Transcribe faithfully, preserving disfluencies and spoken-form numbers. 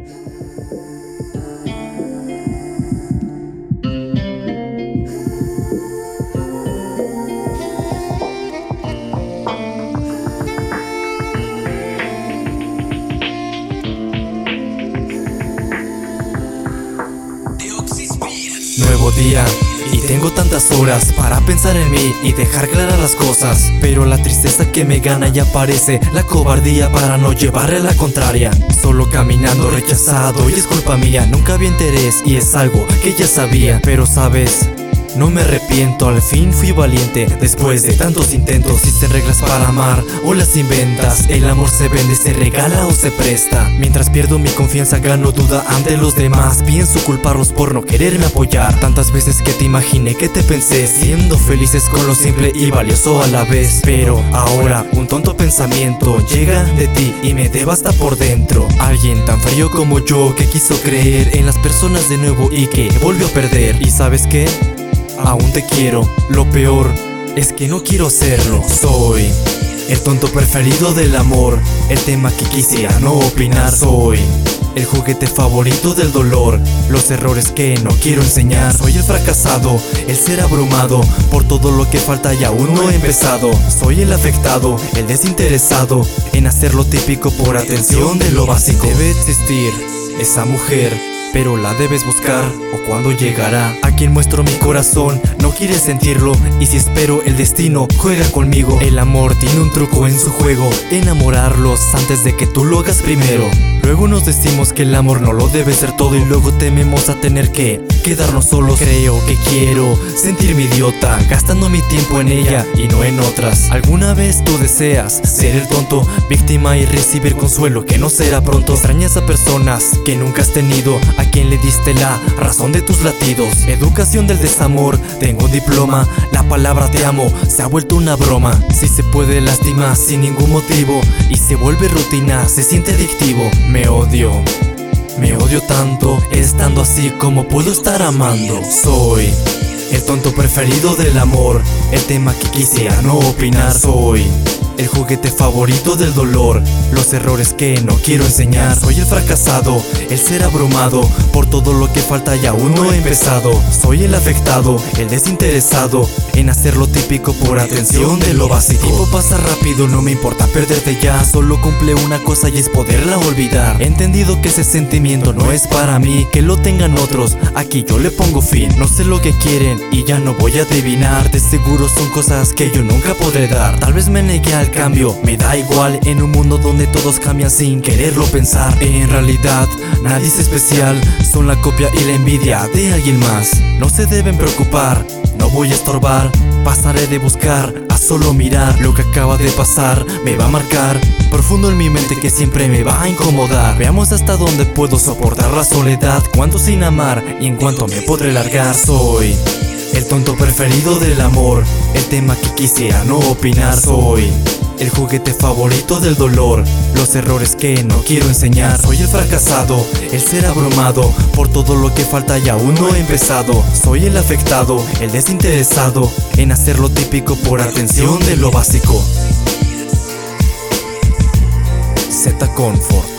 Nuevo día y tengo tantas horas para pensar en mí y dejar claras las cosas, pero la tristeza que me gana ya aparece, la cobardía para no llevarle la contraria. Solo caminando rechazado y es culpa mía, nunca había interés y es algo que ya sabía. Pero sabes, no me arrepiento, al fin fui valiente. Después de tantos intentos, existen reglas para amar o las inventas. El amor se vende, se regala o se presta. Mientras pierdo mi confianza, gano duda ante los demás. Pienso culparlos por no quererme apoyar. Tantas veces que te imaginé, que te pensé, siendo felices con lo simple y valioso a la vez. Pero ahora un tonto pensamiento llega de ti y me devasta por dentro. Alguien tan frío como yo que quiso creer en las personas de nuevo y que volvió a perder. ¿Y sabes qué? Aún te quiero, lo peor es que no quiero serlo. Soy el tonto preferido del amor, el tema que quisiera no opinar. Soy el juguete favorito del dolor, los errores que no quiero enseñar. Soy el fracasado, el ser abrumado por todo lo que falta y aún no he empezado. Soy el afectado, el desinteresado en hacer lo típico por atención de lo básico. Debe existir esa mujer, pero la debes buscar, o cuando llegará. A quien muestro mi corazón, no quiere sentirlo, y si espero el destino juega conmigo. El amor tiene un truco en su juego, enamorarlos antes de que tú lo hagas primero. Luego nos decimos que el amor no lo debe ser todo, y luego tememos a tener que quedarnos solos. Creo que quiero sentirme idiota, gastando mi tiempo en ella y no en otras. ¿Alguna vez tú deseas ser el tonto, víctima y recibir consuelo que no será pronto? Extrañas a personas que nunca has tenido, a quien le diste la razón de tus latidos. Educación del desamor, tengo un diploma. La palabra te amo se ha vuelto una broma. Si se puede lastimar sin ningún motivo y se vuelve rutina, se siente adictivo. Me odio, me odio tanto, estando así como puedo estar amando. Soy el tonto preferido del amor, el tema que quisiera no opinar. Soy el juguete favorito del dolor, los errores que no quiero enseñar. Soy el fracasado, el ser abrumado por todo lo que falta y aún no he empezado. Soy el afectado, el desinteresado en hacer lo típico por atención de lo básico. El tiempo pasa rápido, no me importa perderte ya, solo cumple una cosa y es poderla olvidar. He entendido que ese sentimiento no es para mí, que lo tengan otros, aquí yo le pongo fin. No sé lo que quieren y ya no voy a adivinar, de seguro son cosas que yo nunca podré dar. Tal vez me negué al cambio, me da igual, en un mundo donde todos cambian sin quererlo pensar. En realidad nadie es especial, son la copia y la envidia de alguien más. No se deben preocupar, no voy a estorbar, pasaré de buscar a solo mirar. Lo que acaba de pasar me va a marcar profundo en mi mente, que siempre me va a incomodar. Veamos hasta dónde puedo soportar la soledad, cuánto sin amar y en cuánto me podré largar. Soy el tonto preferido del amor, el tema que quisiera no opinar. Soy el juguete favorito del dolor, los errores que no quiero enseñar. Soy el fracasado, el ser abrumado por todo lo que falta y aún no he empezado. Soy el afectado, el desinteresado en hacer lo típico por atención de lo básico. Z Comfort.